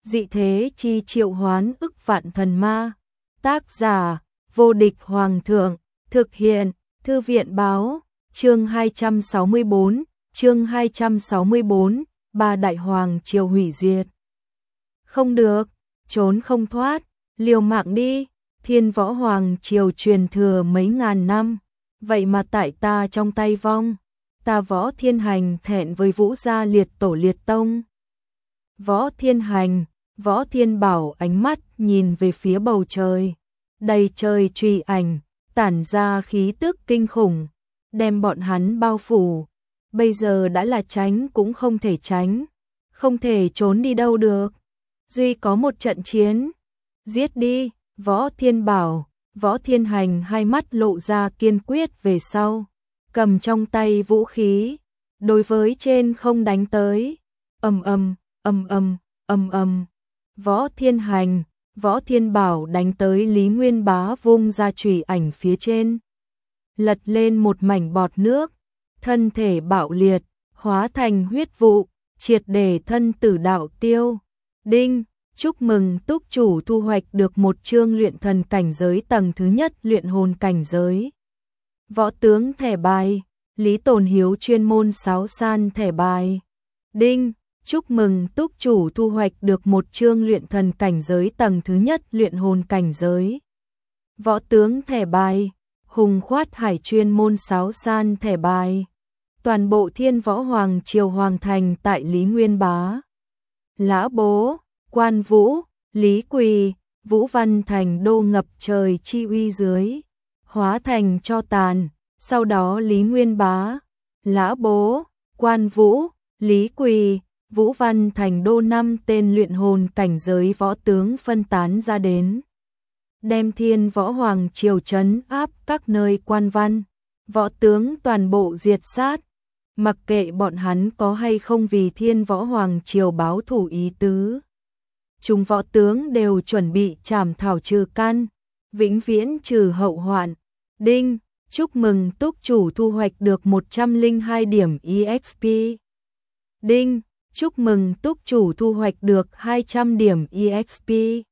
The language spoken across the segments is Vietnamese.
Dị thế chi triệu hoán ức vạn thần ma. Tác giả: Vô địch hoàng thượng. Thực hiện: Thư viện báo. Chương 264, chương 264, ba đại hoàng triều hủy diệt. Không được, trốn không thoát, liều mạng đi. Thiên Võ Hoàng triều truyền thừa mấy ngàn năm, vậy mà tại ta trong tay vong. Ta Võ Thiên Hành thẹn với Vũ gia liệt tổ liệt tông. Võ Thiên Hành, Võ Thiên Bảo ánh mắt nhìn về phía bầu trời, đầy trời truy ảnh, tản ra khí tức kinh khủng, đem bọn hắn bao phủ. Bây giờ đã là tránh cũng không thể tránh, không thể trốn đi đâu được. Duy có một trận chiến, giết đi. Võ Thiên Bảo, Võ Thiên Hành hai mắt lộ ra kiên quyết về sau, cầm trong tay vũ khí, đối với trên không đánh tới. Ầm ầm, ầm ầm, ầm ầm. Võ Thiên Hành, Võ Thiên Bảo đánh tới Lý Nguyên Bá vung ra chùy ảnh phía trên, lật lên một mảnh bọt nước, thân thể bạo liệt, hóa thành huyết vụ, triệt để thân tử đạo tiêu. Đinh, chúc mừng túc chủ thu hoạch được một chương luyện thần cảnh giới tầng thứ nhất luyện hồn cảnh giới. Võ tướng thẻ bài, Lý Tồn Hiếu chuyên môn sáo san thẻ bài. Đinh, chúc mừng túc chủ thu hoạch được một chương luyện thần cảnh giới tầng thứ nhất luyện hồn cảnh giới. Võ tướng thẻ bài, Hùng Khoát Hải chuyên môn sáo san thẻ bài. Toàn bộ Thiên Võ Hoàng triều hoàng thành tại Lý Nguyên Bá, Lã Bố, Quan Vũ, Lý Quỳ, Vũ Văn thành đô ngập trời chi uy dưới, hóa thành cho tàn. Sau đó Lý Nguyên Bá, Lã Bố, Quan Vũ, Lý Quỳ, Vũ Văn thành đô 5 tên luyện hồn cảnh giới võ tướng phân tán ra đến, đem Thiên Võ Hoàng triều trấn áp các nơi quan văn, võ tướng toàn bộ diệt sát, mặc kệ bọn hắn có hay không vì Thiên Võ Hoàng triều báo thủ ý tứ. Chúng võ tướng đều chuẩn bị trảm thảo trừ căn, vĩnh viễn trừ hậu hoạn. Đinh, chúc mừng túc chủ thu hoạch được 102 điểm EXP. Đinh, chúc mừng túc chủ thu hoạch được 200 điểm EXP.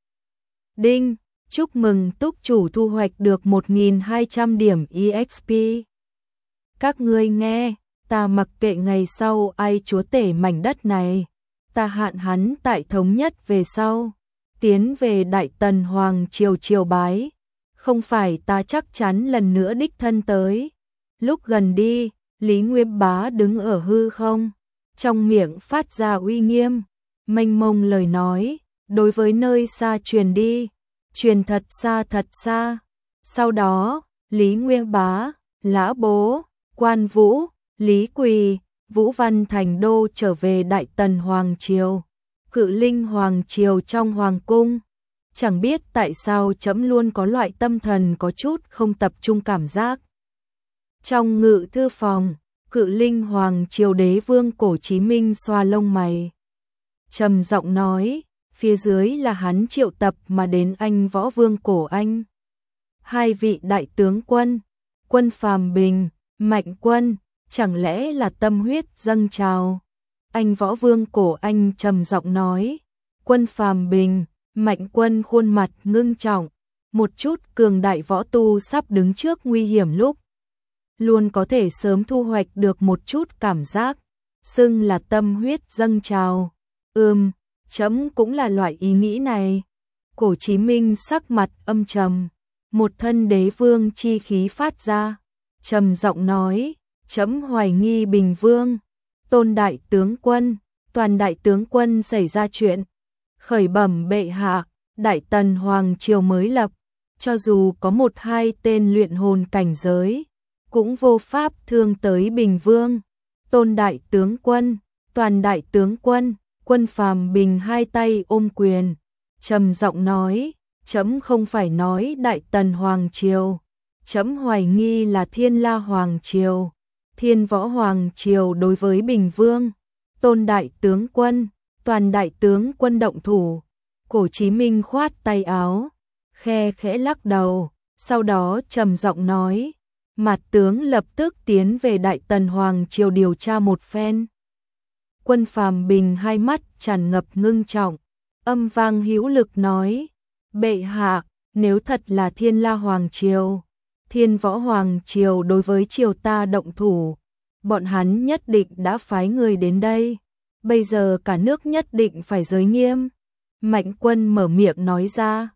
Đinh, chúc mừng túc chủ thu hoạch được 1200 điểm EXP. Các ngươi nghe, ta mặc kệ ngày sau ai chúa tể mảnh đất này, ta hạn hắn tại thống nhất về sau, tiến về Đại Tần Hoàng triều triều bái, không phải ta chắc chắn lần nữa đích thân tới. Lúc gần đi, Lý Nguyên Bá đứng ở hư không, trong miệng phát ra uy nghiêm, mênh mông lời nói, đối với nơi xa truyền đi, truyền thật xa. Sau đó, Lý Nguyên Bá, Lã Bố, Quan Vũ, Lý Quỳ, Vũ Văn thành đô trở về Đại Tần Hoàng triều, Cự Linh Hoàng triều trong hoàng cung. Chẳng biết tại sao trẫm luôn có loại tâm thần có chút không tập trung cảm giác. Trong ngự thư phòng, Cự Linh Hoàng triều đế vương Cổ Chí Minh xoa lông mày, trầm giọng nói, phía dưới là hắn triệu tập mà đến anh võ vương Cổ Anh. Hai vị đại tướng quân, Quân Phàm Bình, Mạnh Quân, chẳng lẽ là tâm huyết dâng trào? Anh võ vương Cổ Anh trầm giọng nói. Quân Phàm Bình, Mạnh Quân khuôn mặt ngưng trọng, một chút cường đại võ tu sắp đứng trước nguy hiểm lúc, luôn có thể sớm thu hoạch được một chút cảm giác, xưng là tâm huyết dâng trào. Trẫm cũng là loại ý nghĩ này. Cổ Chí Minh sắc mặt âm trầm, một thân đế vương chi khí phát ra, trầm giọng nói, trẫm hoài nghi Bình Vương, Tôn đại tướng quân, Toàn đại tướng quân xảy ra chuyện. Khởi bẩm bệ hạ, Đại Tần Hoàng triều mới lập, cho dù có 1-2 tên luyện hồn cảnh giới, cũng vô pháp thương tới Bình Vương. Tôn đại tướng quân, Toàn đại tướng quân, Quân Phàm Bình hai tay ôm quyền, trầm giọng nói, trẫm không phải nói Đại Tần Hoàng triều, trẫm hoài nghi là Thiên La Hoàng triều. Thiên Võ Hoàng triều đối với Bình Vương, Tôn đại tướng quân, Toàn đại tướng quân động thủ. Cổ Chí Minh khoát tay áo, khe khẽ lắc đầu, sau đó trầm giọng nói, mặt tướng lập tức tiến về Đại Tần Hoàng triều điều tra một phen. Quân Phàm Bình hai mắt tràn ngập ngưng trọng, âm vang hữu lực nói, bệ hạ, nếu thật là Thiên La Hoàng Triều, Thiên Võ Hoàng Triều đối với triều ta động thủ, bọn hắn nhất định đã phái người đến đây, bây giờ cả nước nhất định phải giới nghiêm. Mạnh Quân mở miệng nói ra,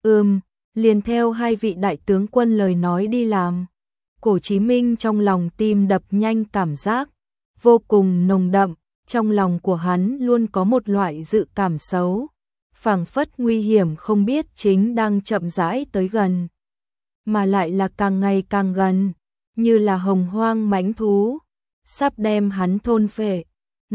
liền theo hai vị đại tướng quân lời nói đi làm. Cổ Chí Minh trong lòng tim đập nhanh, cảm giác vô cùng nồng đậm, trong lòng của hắn luôn có một loại dự cảm xấu, phảng phất nguy hiểm không biết chính đang chậm rãi tới gần, mà lại là càng ngày càng gần, như là hồng hoang mãnh thú, sắp đem hắn thôn phệ.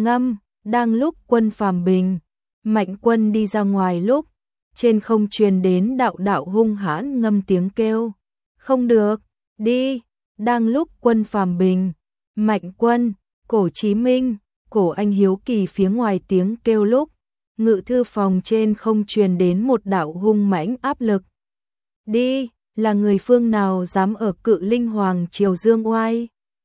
Đang lúc Quân Phàm Bình, Mạnh Quân đi ra ngoài lúc, trên không truyền đến đạo đạo hung hãn ngâm tiếng kêu, không được, đi. Đang lúc Quân Phàm Bình, Mạnh Quân, Cổ Chí Minh, Cổ Anh hiếu kỳ phía ngoài tiếng kêu lúc, ngự thư phòng trên không truyền đến một đạo hung mãnh áp lực. Đi, là người phương nào dám ở Cự Linh Hoàng Triều dương oai?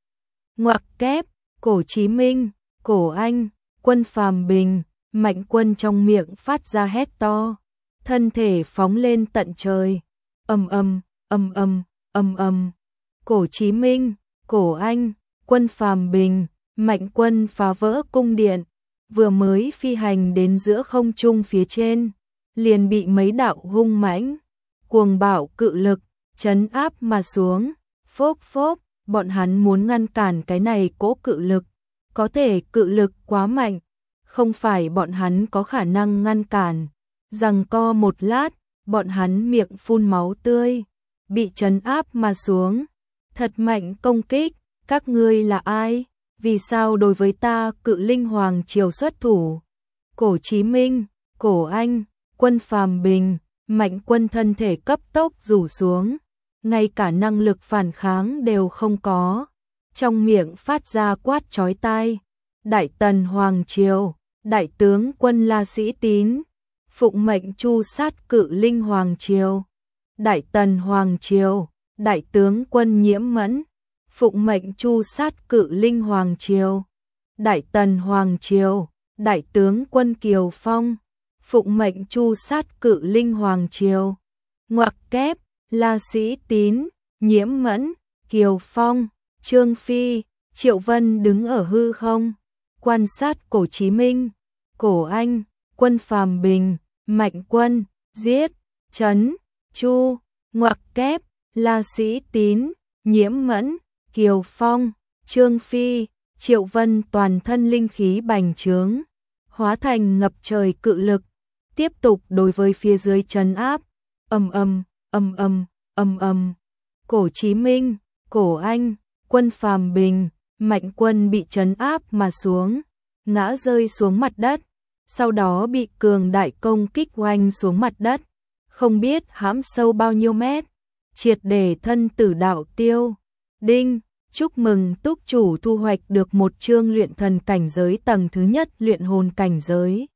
Ngoặc kép, Cổ Chí Minh, Cổ Anh, Quân Phàm Bình, Mạnh Quân trong miệng phát ra hét to, thân thể phóng lên tận trời. Ầm ầm, ầm ầm, ầm ầm. Cổ Chí Minh, Cổ Anh, Quân Phàm Bình, Mạnh Quân phá vỡ cung điện, vừa mới phi hành đến giữa không trung phía trên, liền bị mấy đạo hung mãnh, cuồng bạo cự lực trấn áp mà xuống. Phốp phốp, bọn hắn muốn ngăn cản cái này cỗ cự lực, có thể cự lực quá mạnh, không phải bọn hắn có khả năng ngăn cản. Giằng co một lát, bọn hắn miệng phun máu tươi, bị trấn áp mà xuống. Thật mạnh công kích, các ngươi là ai? Vì sao đối với ta Cự Linh Hoàng Triều xuất thủ? Cổ Chí Minh, Cổ Anh, Quân Phàm Bình, Mạnh Quân thân thể cấp tốc rủ xuống, ngay cả năng lực phản kháng đều không có, trong miệng phát ra quát chói tai. Đại Tần Hoàng Triều, Đại tướng quân La Sĩ Tín, phụng mệnh tru sát Cự Linh Hoàng Triều. Đại Tần Hoàng Triều, Đại tướng quân Nhiễm Mẫn, phụng mệnh tru sát Cự Linh Hoàng Triều. Đại Tần Hoàng Triều, Đại tướng quân Kiều Phong, phụng mệnh tru sát Cự Linh Hoàng Triều. Ngoặc kép, La Sĩ Tín, Nhiễm Mẫn, Kiều Phong, Trương Phi, Triệu Vân đứng ở hư không, quan sát Cổ Chí Minh, Cổ Anh, Quân Phàm Bình, Mạnh Quân, giết, trấn, chu. Ngoặc kép, La Sĩ Tín, Nhiễm Mẫn, Kiều Phong, Trương Phi, Triệu Vân toàn thân linh khí bành trướng, hóa thành ngập trời cự lực, tiếp tục đối với phía dưới trấn áp. Ầm ầm, ầm ầm, ầm ầm. Cổ Chí Minh, Cổ Anh, Quân Phàm Bình, Mạnh Quân bị trấn áp mà xuống, ngã rơi xuống mặt đất, sau đó bị cường đại công kích oanh xuống mặt đất, không biết hãm sâu bao nhiêu mét, triệt để thân tử đạo tiêu. Đinh, chúc mừng túc chủ thu hoạch được một chương luyện thần cảnh giới tầng thứ nhất luyện hồn cảnh giới.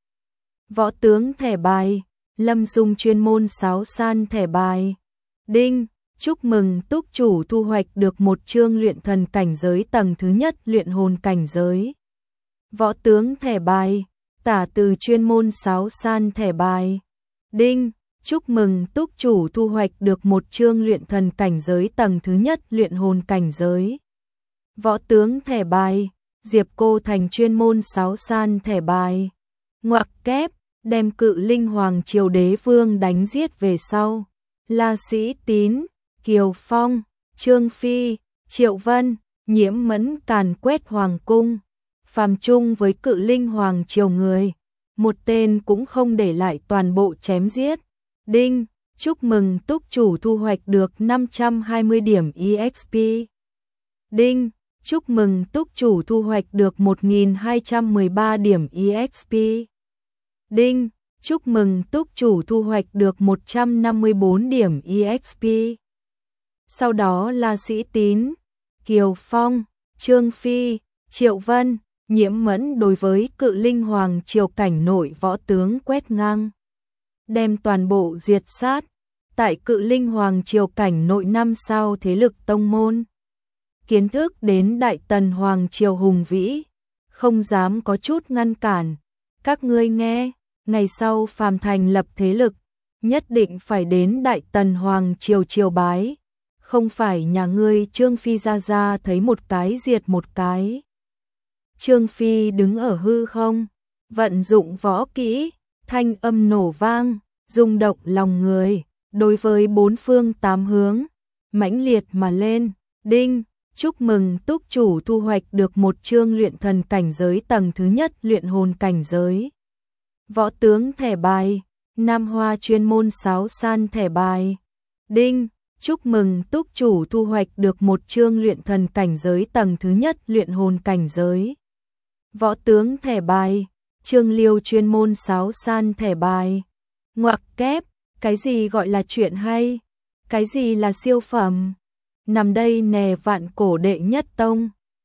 Võ tướng thẻ bài, Lâm Dung chuyên môn sáo san thẻ bài. Đinh, chúc mừng túc chủ thu hoạch được một chương luyện thần cảnh giới tầng thứ nhất luyện hồn cảnh giới. Võ tướng thẻ bài, Tả Từ chuyên môn sáo san thẻ bài. Đinh, chúc mừng túc chủ thu hoạch được một chương luyện thần cảnh giới tầng thứ nhất luyện hồn cảnh giới. Võ tướng thẻ bài, Diệp Cô Thành chuyên môn sáo san thẻ bài. Ngoặc kép, đem Cự Linh Hoàng Triều đế vương đánh giết về sau, La Sĩ Tín, Kiều Phong, Trương Phi, Triệu Vân, Nhiễm Mẫn càn quét hoàng cung, phàm chung với Cự Linh Hoàng Triều người, một tên cũng không để lại, toàn bộ chém giết. Đinh, chúc mừng túc chủ thu hoạch được 520 điểm EXP. Đinh, chúc mừng túc chủ thu hoạch được 1213 điểm EXP. Đinh, chúc mừng túc chủ thu hoạch được 154 điểm EXP. Sau đó là Sĩ Tín, Kiều Phong, Trương Phi, Triệu Vân, Nhiễm Mẫn đối với Cự Linh Hoàng Triều cảnh nội võ tướng quét ngang, đem toàn bộ diệt sát. Tại Cự Linh Hoàng Triều cảnh nội 5 sao thế lực tông môn, kiến thức đến Đại Tần Hoàng Triều hùng vĩ, không dám có chút ngăn cản. Các ngươi nghe, Ngày sau phàm thành lập thế lực, nhất định phải đến Đại Tần Hoàng triều triều bái, không phải nhà ngươi Trương Phi ra thấy một cái diệt một cái. Trương Phi đứng ở hư không, vận dụng võ kỹ, thanh âm nổ vang, rung động lòng người, đối với bốn phương tám hướng, mãnh liệt mà lên. Đinh, chúc mừng túc chủ thu hoạch được một chương luyện thần cảnh giới tầng thứ nhất luyện hồn cảnh giới. Võ tướng thẻ bài, Nam Hoa chuyên môn sáo san thẻ bài. Đinh, chúc mừng túc chủ thu hoạch được một chương luyện thần cảnh giới tầng thứ nhất luyện hồn cảnh giới. Võ tướng thẻ bài, Trương Liêu chuyên môn sáo san thẻ bài. Ngoặc kép, cái gì gọi là chuyện hay? Cái gì là siêu phẩm? Nằm đây nè vạn cổ đệ nhất tông.